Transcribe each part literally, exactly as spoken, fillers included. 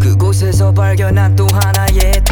그곳에서 발견한 또 하나의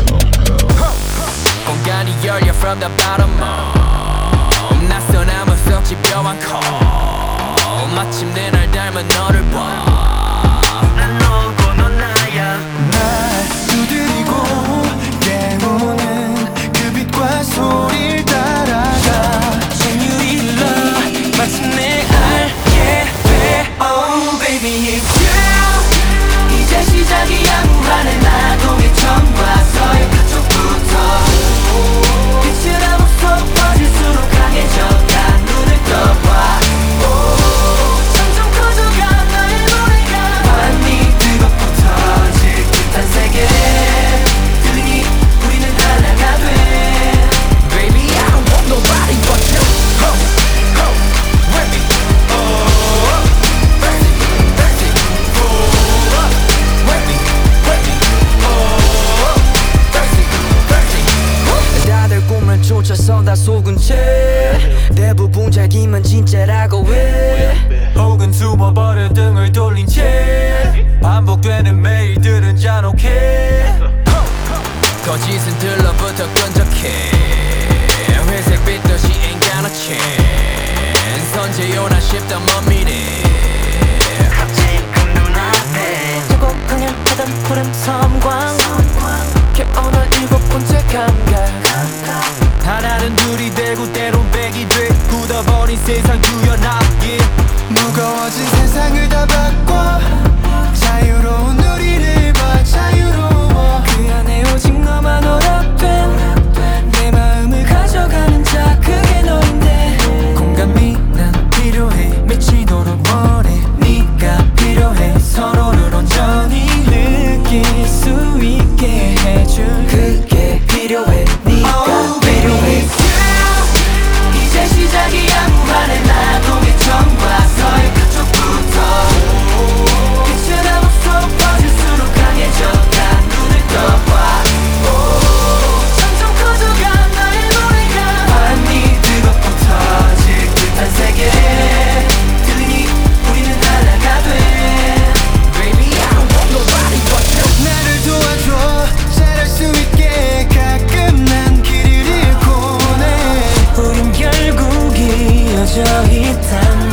공간이 열려 from the bottom up. 낯선 암흑 속 집요한 call. 마침내 날 닮은 너를 봐. 난 너고 넌 나야. 날 두드리고 깨우는 그 빛과 소리를 따라가 전율일러 마침내 알게 돼. Oh baby it's you. 이제 시작이야 무한의 나동의 처음과 서의 그쪽부터 빛을 암흑 속 퍼질수록 강해져가 눈을 떠봐. 점점 커져가 나의 노래가 완히 뜨겁고 터질 듯한 세계. 들리니 우리는 하나가 돼. Baby I don't want nobody but you. Ho, ho, with me. Oh, thirsty, thirsty. Oh, with me, with me. Oh, thirsty, thirsty. 다들 꿈을 쫓아서 다 속은 채 대부분 자기만 진짜라고 해. 혹은 숨어버려 등을 돌린 채 반복되는 매일들은 잔혹해. 거짓은 들러부터 끈적해. 회색 빛도시 ain't got a chance. 선제요나 싶던 먼 미래 지금 눈앞에 두고 강렬하던 푸른 섬광 깨어날 일곱 번째 감각. 하나는 둘이 되고 때론 백이 돼 굳어버린 세상 구현하기에 무거워진 세상을 다 바꿔 자유로운 우리를 봐. 자유로워 그 안에 오직 너만 오락된 내 마음을 가져가는 자 그게 너인데. 공감이 난 필요해 미치도록 원해 네가 필요해 서로를 온전히 느낄 수 있게 해줄 그게 필요해. 네가 Oh, 필요해. 이제 시작이야 무한의 나동의 처음과 서의 그쪽부터 빛은 암흑 속 퍼질수록 강해져가 눈을 떠봐. 점점 커져가 나의 노래가 완히 뜨겁고 터질 듯한 세계. 들리니 우리는 하나가 돼. Baby I don't want nobody but you. 나를 도와줘 잘할 수 있게 가끔 난 길을 잃곤 해. 우린 결국 이어져 있단